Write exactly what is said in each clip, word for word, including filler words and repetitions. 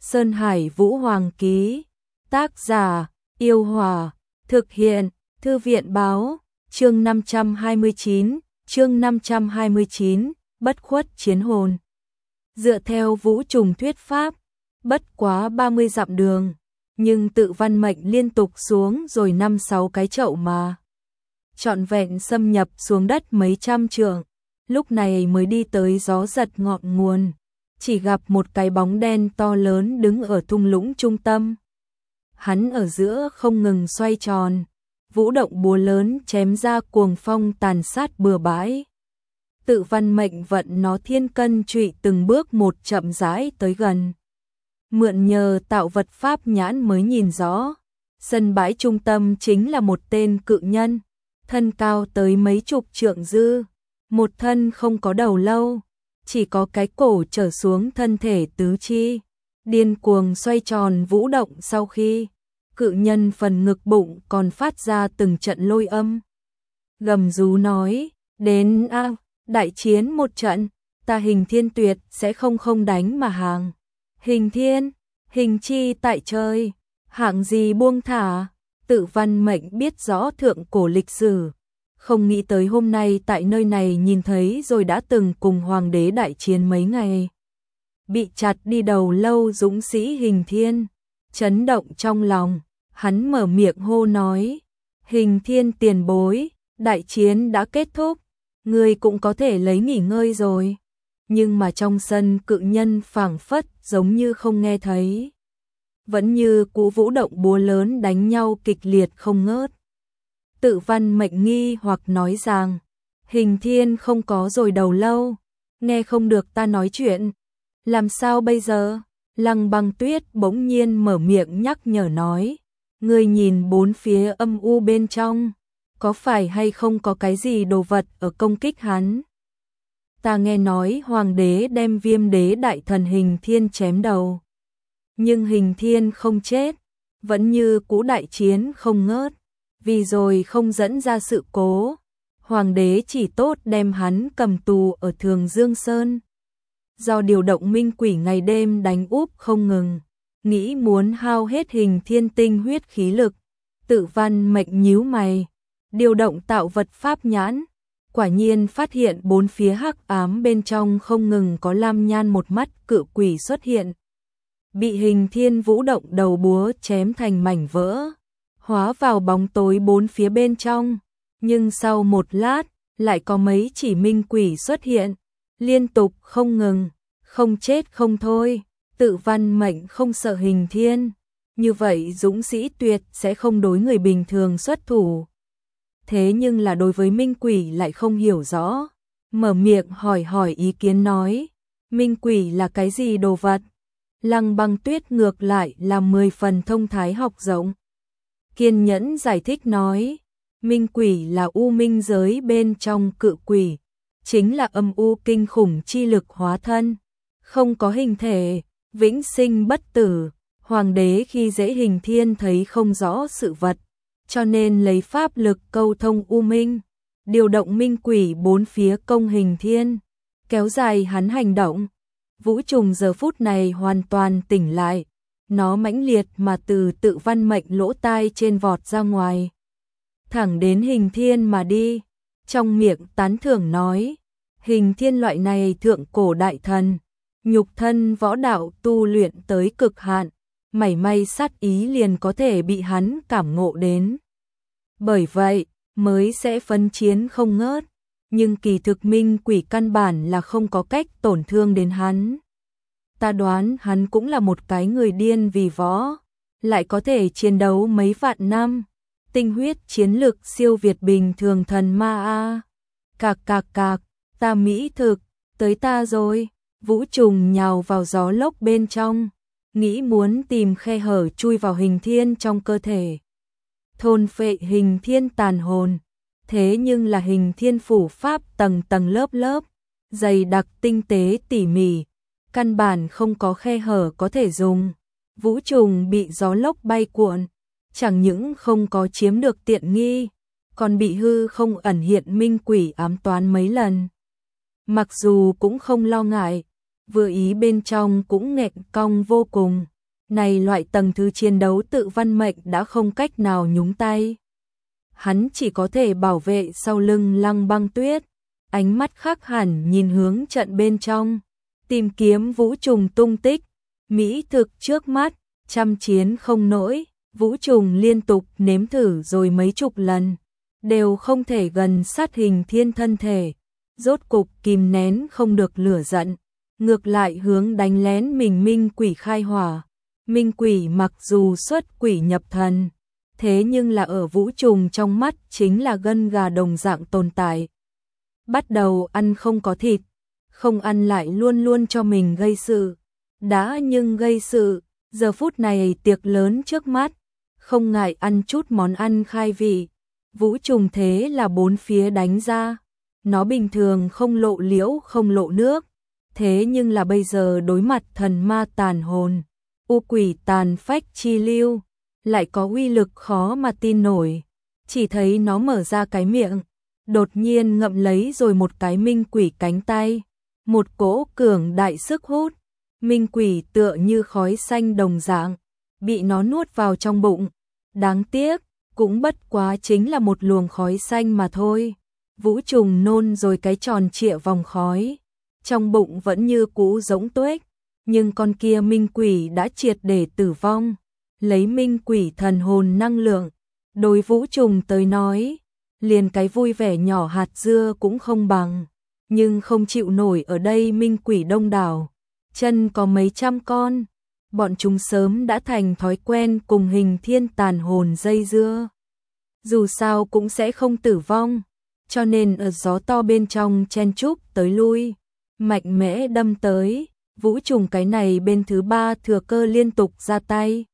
Sơn Hải Vũ Hoàng ký. Tác giả: Yêu Hòa. Thực hiện: Thư viện báo. Chương năm trăm hai mươi chín, chương năm trăm hai mươi chín, bất khuất chiến hồn. Dựa theo Vũ Trùng thuyết pháp, bất quá ba mươi dặm đường, nhưng tự văn mệnh liên tục xuống rồi năm sáu cái chậu mà. Trọn vẹn xâm nhập xuống đất mấy trăm trượng, lúc này mới đi tới gió giật ngọn nguồn, chỉ gặp một cái bóng đen to lớn đứng ở thung lũng trung tâm. Hắn ở giữa không ngừng xoay tròn, vũ động búa lớn chém ra cuồng phong tàn sát bừa bãi. Tự văn mệnh vận nó thiên cân trụy từng bước một chậm rãi tới gần. Mượn nhờ tạo vật pháp nhãn mới nhìn rõ, sân bãi trung tâm chính là một tên cự nhân, thân cao tới mấy chục trượng dư, một thân không có đầu lâu, chỉ có cái cổ trở xuống thân thể tứ chi, điên cuồng xoay tròn vũ động sau khi cự nhân phần ngực bụng còn phát ra từng trận lôi âm. Gầm rú nói, đến a, à, đại chiến một trận, ta Hình Thiên tuyệt sẽ không không đánh mà hàng. Hình Thiên, hình chi tại trời, hạng gì buông thả. Tự văn mệnh biết rõ thượng cổ lịch sử, không nghĩ tới hôm nay tại nơi này nhìn thấy rồi đã từng cùng hoàng đế đại chiến mấy ngày. Bị chặt đi đầu lâu dũng sĩ Hình Thiên, chấn động trong lòng, hắn mở miệng hô nói, Hình Thiên tiền bối, đại chiến đã kết thúc, người cũng có thể lấy nghỉ ngơi rồi. Nhưng mà trong sân cự nhân phảng phất giống như không nghe thấy, vẫn như cú vũ động búa lớn đánh nhau kịch liệt không ngớt. Tự văn mệnh nghi hoặc nói rằng, Hình Thiên không có rồi đầu lâu, nghe không được ta nói chuyện, làm sao bây giờ? Lăng Băng Tuyết bỗng nhiên mở miệng nhắc nhở nói, ngươi nhìn bốn phía âm u bên trong, có phải hay không có cái gì đồ vật ở công kích hắn? Ta nghe nói hoàng đế đem Viêm đế đại thần Hình Thiên chém đầu, nhưng Hình Thiên không chết, vẫn như cũ đại chiến không ngớt, vì rồi không dẫn ra sự cố, hoàng đế chỉ tốt đem hắn cầm tù ở Thường Dương Sơn. Do điều động minh quỷ ngày đêm đánh úp không ngừng, nghĩ muốn hao hết Hình Thiên tinh huyết khí lực. Tự văn mệnh nhíu mày, điều động tạo vật pháp nhãn, quả nhiên phát hiện bốn phía hắc ám bên trong không ngừng có lam nhan một mắt cự quỷ xuất hiện. Bị Hình Thiên vũ động đầu búa chém thành mảnh vỡ, hóa vào bóng tối bốn phía bên trong, nhưng sau một lát, lại có mấy chỉ minh quỷ xuất hiện, liên tục không ngừng, không chết không thôi. Tự văn mệnh không sợ Hình Thiên, như vậy dũng sĩ tuyệt sẽ không đối người bình thường xuất thủ. Thế nhưng là đối với minh quỷ lại không hiểu rõ, mở miệng hỏi hỏi ý kiến nói, minh quỷ là cái gì đồ vật? Lăng Băng Tuyết ngược lại là mười phần thông thái học rộng, kiên nhẫn giải thích nói, minh quỷ là u minh giới bên trong cự quỷ, chính là âm u kinh khủng chi lực hóa thân, không có hình thể, vĩnh sinh bất tử. Hoàng đế khi dễ Hình Thiên thấy không rõ sự vật, cho nên lấy pháp lực câu thông u minh, điều động minh quỷ bốn phía công Hình Thiên, kéo dài hắn hành động. Vũ Trùng giờ phút này hoàn toàn tỉnh lại, nó mãnh liệt mà từ tự văn mệnh lỗ tai trên vọt ra ngoài, thẳng đến Hình Thiên mà đi, trong miệng tán thưởng nói, Hình Thiên loại này thượng cổ đại thần, nhục thân võ đạo tu luyện tới cực hạn, mảy may sát ý liền có thể bị hắn cảm ngộ đến. Bởi vậy, mới sẽ phấn chiến không ngớt, nhưng kỳ thực minh quỷ căn bản là không có cách tổn thương đến hắn. Ta đoán hắn cũng là một cái người điên vì võ, lại có thể chiến đấu mấy vạn năm, tinh huyết chiến lực siêu việt bình thường thần ma a. Cạc cạc cạc, ta mỹ thực, tới ta rồi. Vũ Trùng nhào vào gió lốc bên trong, nghĩ muốn tìm khe hở chui vào Hình Thiên trong cơ thể, thôn phệ Hình Thiên tàn hồn. Thế nhưng là Hình Thiên phủ pháp tầng tầng lớp lớp, dày đặc tinh tế tỉ mỉ, căn bản không có khe hở có thể dùng. Vũ Trùng bị gió lốc bay cuộn, chẳng những không có chiếm được tiện nghi, còn bị hư không ẩn hiện minh quỷ ám toán mấy lần. Mặc dù cũng không lo ngại, vừa ý bên trong cũng nghẹn cong vô cùng, này loại tầng thứ chiến đấu tự văn mệnh đã không cách nào nhúng tay. Hắn chỉ có thể bảo vệ sau lưng Lăng Băng Tuyết, ánh mắt khác hẳn nhìn hướng trận bên trong, tìm kiếm Vũ Trùng tung tích, mỹ thực trước mắt, trăm chiến không nổi. Vũ Trùng liên tục nếm thử rồi mấy chục lần, đều không thể gần sát Hình Thiên thân thể, rốt cục kìm nén không được lửa giận, ngược lại hướng đánh lén mình Minh Quỷ khai hỏa. Minh Quỷ mặc dù xuất quỷ nhập thần, thế nhưng là ở Vũ Trùng trong mắt chính là gân gà đồng dạng tồn tại. Bắt đầu ăn không có thịt, không ăn lại luôn luôn cho mình gây sự, đã nhưng gây sự, giờ phút này tiệc lớn trước mắt, không ngại ăn chút món ăn khai vị. Vũ Trùng thế là bốn phía đánh ra, nó bình thường không lộ liễu không lộ nước, thế nhưng là bây giờ đối mặt thần ma tàn hồn, u quỷ tàn phách chi lưu, lại có uy lực khó mà tin nổi. Chỉ thấy nó mở ra cái miệng, đột nhiên ngậm lấy rồi một cái Minh Quỷ cánh tay, một cỗ cường đại sức hút, Minh Quỷ tựa như khói xanh đồng dạng, bị nó nuốt vào trong bụng. Đáng tiếc, cũng bất quá chính là một luồng khói xanh mà thôi. Vũ Trùng nôn rồi cái tròn trịa vòng khói, trong bụng vẫn như cũ rỗng tuếch, nhưng con kia Minh Quỷ đã triệt để tử vong. Lấy Minh Quỷ thần hồn năng lượng, đối Vũ Trùng tới nói, liền cái vui vẻ nhỏ hạt dưa cũng không bằng, nhưng không chịu nổi ở đây Minh Quỷ đông đảo, chân có mấy trăm con. Bọn chúng sớm đã thành thói quen cùng Hình Thiên tàn hồn dây dưa. Dù sao cũng sẽ không tử vong, cho nên ở gió to bên trong chen chúc tới lui, mạnh mẽ đâm tới. Vũ Trùng cái này bên thứ ba thừa cơ liên tục ra tay,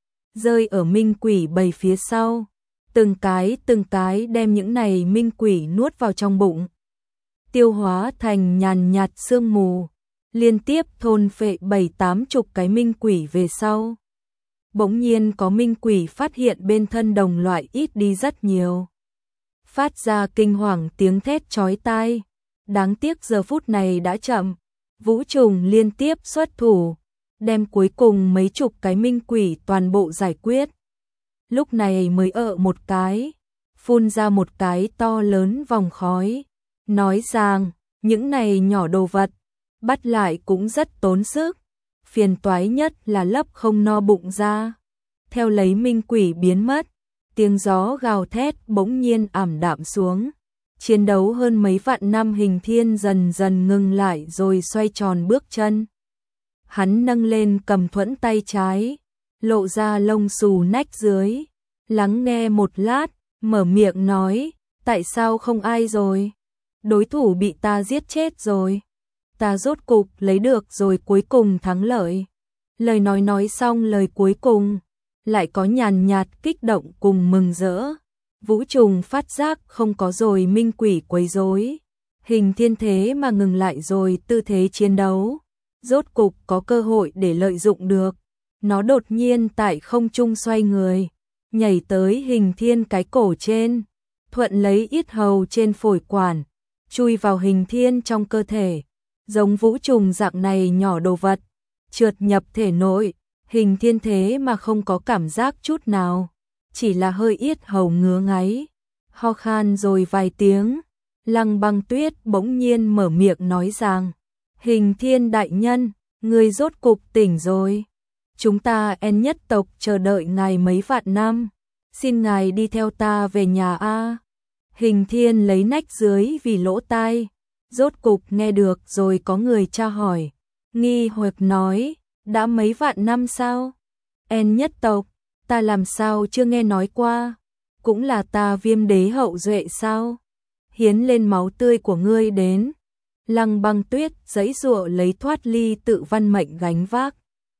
rơi ở Minh Quỷ bầy phía sau, từng cái từng cái đem những này Minh Quỷ nuốt vào trong bụng, tiêu hóa thành nhàn nhạt sương mù, liên tiếp thôn phệ bảy tám chục cái Minh Quỷ về sau. Bỗng nhiên có Minh Quỷ phát hiện bên thân đồng loại ít đi rất nhiều, phát ra kinh hoàng tiếng thét chói tai. Đáng tiếc giờ phút này đã chậm, Vũ Trùng liên tiếp xuất thủ, đem cuối cùng mấy chục cái Minh Quỷ toàn bộ giải quyết. Lúc này mới ợ một cái, phun ra một cái to lớn vòng khói, nói rằng những này nhỏ đồ vật, bắt lại cũng rất tốn sức, phiền toái nhất là lấp không no bụng ra. Theo lấy Minh Quỷ biến mất, tiếng gió gào thét bỗng nhiên ảm đạm xuống. Chiến đấu hơn mấy vạn năm Hình Thiên dần dần ngừng lại rồi xoay tròn bước chân. Hắn nâng lên cầm thuẫn tay trái, lộ ra lông xù nách dưới, lắng nghe một lát, mở miệng nói, tại sao không ai rồi? Đối thủ bị ta giết chết rồi. Ta rốt cục lấy được rồi, cuối cùng thắng lợi. Lời nói nói xong lời cuối cùng, lại có nhàn nhạt kích động cùng mừng rỡ. Vũ Trùng phát giác không có rồi Minh Quỷ quấy rối, Hình Thiên thế mà ngừng lại rồi tư thế chiến đấu, rốt cục có cơ hội để lợi dụng được. Nó đột nhiên tại không trung xoay người, nhảy tới Hình Thiên cái cổ trên, thuận lấy yết hầu trên phổi quản, chui vào Hình Thiên trong cơ thể. Giống Vũ Trùng dạng này nhỏ đồ vật, trượt nhập thể nội, Hình Thiên thế mà không có cảm giác chút nào, chỉ là hơi yết hầu ngứa ngáy, ho khan rồi vài tiếng. Lăng Băng Tuyết bỗng nhiên mở miệng nói rằng, Hình Thiên đại nhân, người rốt cục tỉnh rồi. Chúng ta En nhất tộc chờ đợi ngài mấy vạn năm, xin ngài đi theo ta về nhà a. Hình Thiên lấy nách dưới vì lỗ tai, rốt cục nghe được rồi có người tra hỏi, nghi hoặc nói, đã mấy vạn năm sao? En nhất tộc, ta làm sao chưa nghe nói qua, cũng là ta Viêm đế hậu duệ sao? Hiến lên máu tươi của ngươi đến. Lăng Băng Tuyết giãy giụa lấy thoát ly tự văn mệnh gánh vác,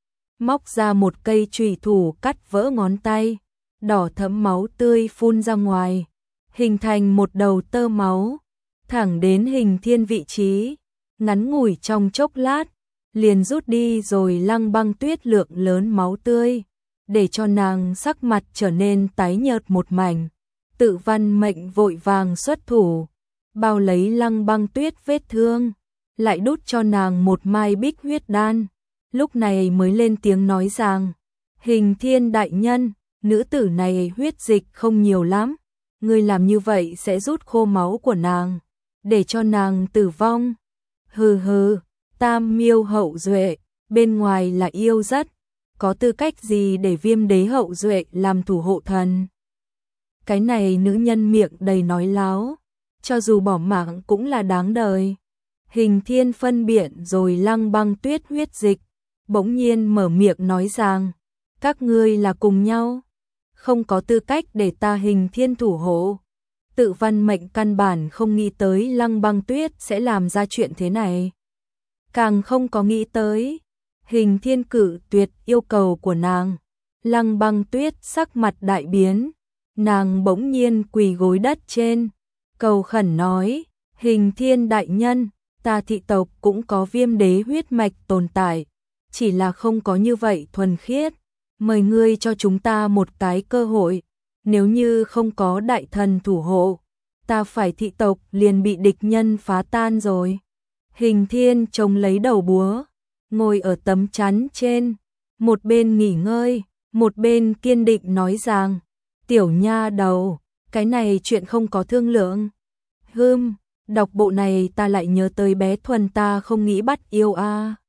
móc ra một cây chùy thủ cắt vỡ ngón tay, đỏ thẫm máu tươi phun ra ngoài, hình thành một đầu tơ máu, thẳng đến Hình Thiên vị trí, ngắn ngủi trong chốc lát, liền rút đi rồi Lăng Băng Tuyết lượng lớn máu tươi, để cho nàng sắc mặt trở nên tái nhợt một mảnh. Tự văn mệnh vội vàng xuất thủ, bao lấy Lăng Băng Tuyết vết thương, lại đút cho nàng một mai bích huyết đan, lúc này mới lên tiếng nói rằng, Hình Thiên đại nhân, nữ tử này huyết dịch không nhiều lắm, ngươi làm như vậy sẽ rút khô máu của nàng, để cho nàng tử vong. Hừ hừ, Tam Miêu hậu duệ, bên ngoài là yêu rất, có tư cách gì để Viêm đế hậu duệ làm thủ hộ thần? Cái này nữ nhân miệng đầy nói láo, cho dù bỏ mạng cũng là đáng đời. Hình Thiên phân biện rồi Lăng Băng Tuyết huyết dịch, bỗng nhiên mở miệng nói rằng, các ngươi là cùng nhau, không có tư cách để ta Hình Thiên thủ hộ. Tự Văn Mệnh căn bản không nghĩ tới Lăng Băng Tuyết sẽ làm ra chuyện thế này. Càng không có nghĩ tới, Hình Thiên cử tuyệt yêu cầu của nàng. Lăng Băng Tuyết sắc mặt đại biến, nàng bỗng nhiên quỳ gối đất trên, cầu khẩn nói, Hình Thiên đại nhân, ta thị tộc cũng có Viêm đế huyết mạch tồn tại, chỉ là không có như vậy thuần khiết, mời ngươi cho chúng ta một cái cơ hội, nếu như không có đại thần thủ hộ, ta phải thị tộc liền bị địch nhân phá tan rồi. Hình Thiên chống lấy đầu búa, ngồi ở tấm chắn trên, một bên nghỉ ngơi, một bên kiên định nói rằng, tiểu nha đầu, cái này chuyện không có thương lượng. Hừm, đọc bộ này ta lại nhớ tới bé Thuần ta không nghĩ bắt yêu a. À.